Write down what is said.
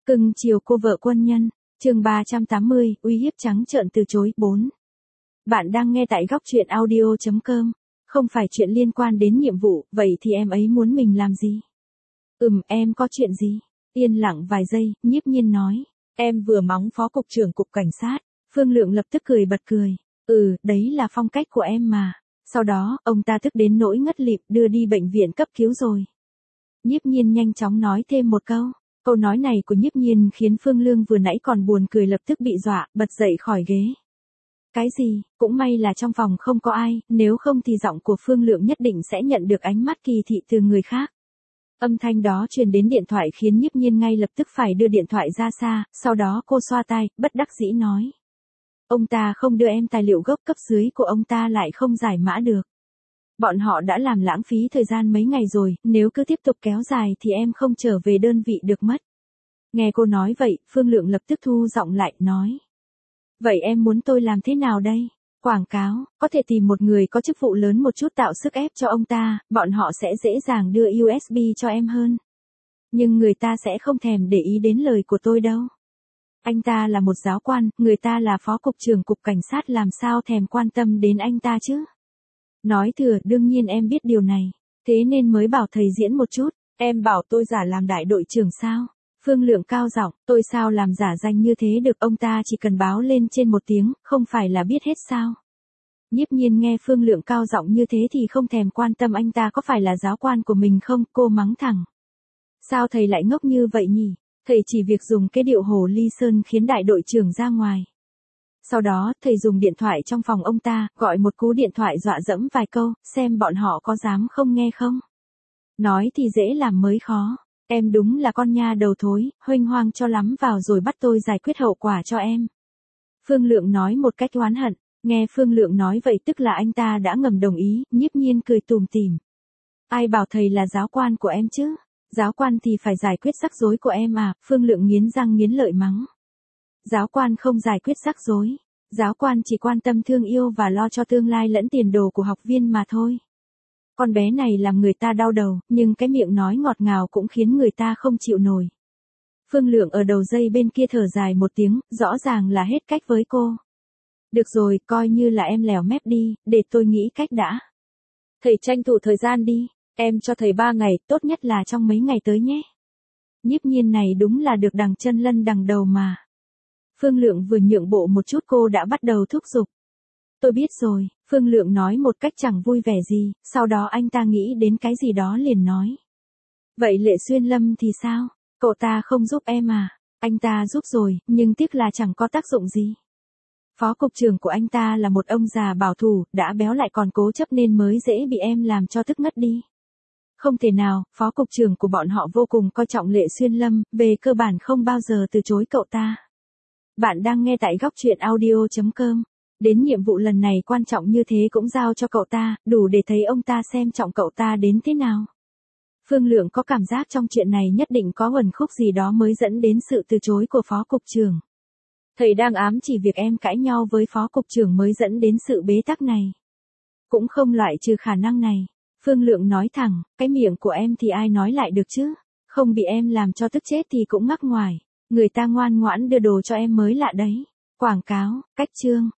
Cưng chiều cô vợ quân nhân. Chương 380, uy hiếp trắng trợn từ chối 4. Bạn đang nghe tại góc truyện audio.com. Không phải chuyện liên quan đến nhiệm vụ, vậy thì em ấy muốn mình làm gì? Em có chuyện gì? Yên lặng vài giây, Nhiếp Nhiên nói. Em vừa mắng phó cục trưởng cục cảnh sát. Phương Lượng lập tức cười bật cười. Đấy là phong cách của em mà. Sau đó, ông ta tức đến nỗi ngất lịm đưa đi bệnh viện cấp cứu rồi. Nhiếp Nhiên nhanh chóng nói thêm một câu. Câu nói này của Nhiếp Nhiên khiến Phương Lương vừa nãy còn buồn cười lập tức bị dọa, bật dậy khỏi ghế. Cái gì, cũng may là trong phòng không có ai, nếu không thì giọng của Phương Lượng nhất định sẽ nhận được ánh mắt kỳ thị từ người khác. Âm thanh đó truyền đến điện thoại khiến Nhiếp Nhiên ngay lập tức phải đưa điện thoại ra xa, sau đó cô xoa tai, bất đắc dĩ nói. Ông ta không đưa em tài liệu gốc cấp dưới của ông ta lại không giải mã được. Bọn họ đã làm lãng phí thời gian mấy ngày rồi, nếu cứ tiếp tục kéo dài thì em không trở về đơn vị được mất. Nghe cô nói vậy, Phương Lượng lập tức thu giọng lại, nói. Vậy em muốn tôi làm thế nào đây? Quảng cáo, có thể tìm một người có chức vụ lớn một chút tạo sức ép cho ông ta, bọn họ sẽ dễ dàng đưa USB cho em hơn. Nhưng người ta sẽ không thèm để ý đến lời của tôi đâu. Anh ta là một giáo quan, người ta là phó cục trưởng cục cảnh sát làm sao thèm quan tâm đến anh ta chứ? Nói thừa, đương nhiên em biết điều này. Thế nên mới bảo thầy diễn một chút. Em bảo tôi giả làm đại đội trưởng sao? Phương Lượng cao giọng, tôi sao làm giả danh như thế được, ông ta chỉ cần báo lên trên một tiếng, không phải là biết hết sao? Nhiếp Nhiên nghe Phương Lượng cao giọng như thế thì không thèm quan tâm anh ta có phải là giáo quan của mình không, cô mắng thẳng. Sao thầy lại ngốc như vậy nhỉ? Thầy chỉ việc dùng cái điệu hồ ly sơn khiến đại đội trưởng ra ngoài. Sau đó, thầy dùng điện thoại trong phòng ông ta, gọi một cú điện thoại dọa dẫm vài câu, xem bọn họ có dám không nghe không. Nói thì dễ làm mới khó. Em đúng là con nha đầu thối, huênh hoang cho lắm vào rồi bắt tôi giải quyết hậu quả cho em. Phương Lượng nói một cách oán hận. Nghe Phương Lượng nói vậy tức là anh ta đã ngầm đồng ý, Nhiếp Nhiên cười tủm tỉm. Ai bảo thầy là giáo quan của em chứ? Giáo quan thì phải giải quyết rắc rối của em à? Phương Lượng nghiến răng nghiến lợi mắng. Giáo quan không giải quyết rắc rối. Giáo quan chỉ quan tâm thương yêu và lo cho tương lai lẫn tiền đồ của học viên mà thôi. Con bé này làm người ta đau đầu, nhưng cái miệng nói ngọt ngào cũng khiến người ta không chịu nổi. Phương Lượng ở đầu dây bên kia thở dài một tiếng, rõ ràng là hết cách với cô. Được rồi, coi như là em lèo mép đi, để tôi nghĩ cách đã. Thầy tranh thủ thời gian đi, em cho thầy 3 ngày, tốt nhất là trong mấy ngày tới nhé. Nhiếp Nhiên này đúng là được đằng chân lân đằng đầu mà. Phương Lượng vừa nhượng bộ một chút cô đã bắt đầu thúc giục. Tôi biết rồi, Phương Lượng nói một cách chẳng vui vẻ gì, sau đó anh ta nghĩ đến cái gì đó liền nói. Vậy Lệ Xuyên Lâm thì sao? Cậu ta không giúp em à? Anh ta giúp rồi, nhưng tiếc là chẳng có tác dụng gì. Phó cục trưởng của anh ta là một ông già bảo thủ, đã béo lại còn cố chấp nên mới dễ bị em làm cho tức ngất đi. Không thể nào, phó cục trưởng của bọn họ vô cùng coi trọng Lệ Xuyên Lâm, về cơ bản không bao giờ từ chối cậu ta. Bạn đang nghe tại góc truyện audio.com. Đến nhiệm vụ lần này quan trọng như thế cũng giao cho cậu ta, đủ để thấy ông ta xem trọng cậu ta đến thế nào. Phương Lượng có cảm giác trong chuyện này nhất định có uẩn khúc gì đó mới dẫn đến sự từ chối của phó cục trưởng. Thầy đang ám chỉ việc em cãi nhau với phó cục trưởng mới dẫn đến sự bế tắc này. Cũng không loại trừ khả năng này. Phương Lượng nói thẳng, cái miệng của em thì ai nói lại được chứ, không bị em làm cho tức chết thì cũng ngắc ngoài. Người ta ngoan ngoãn đưa đồ cho em mới lạ đấy. Quảng cáo, cách chương.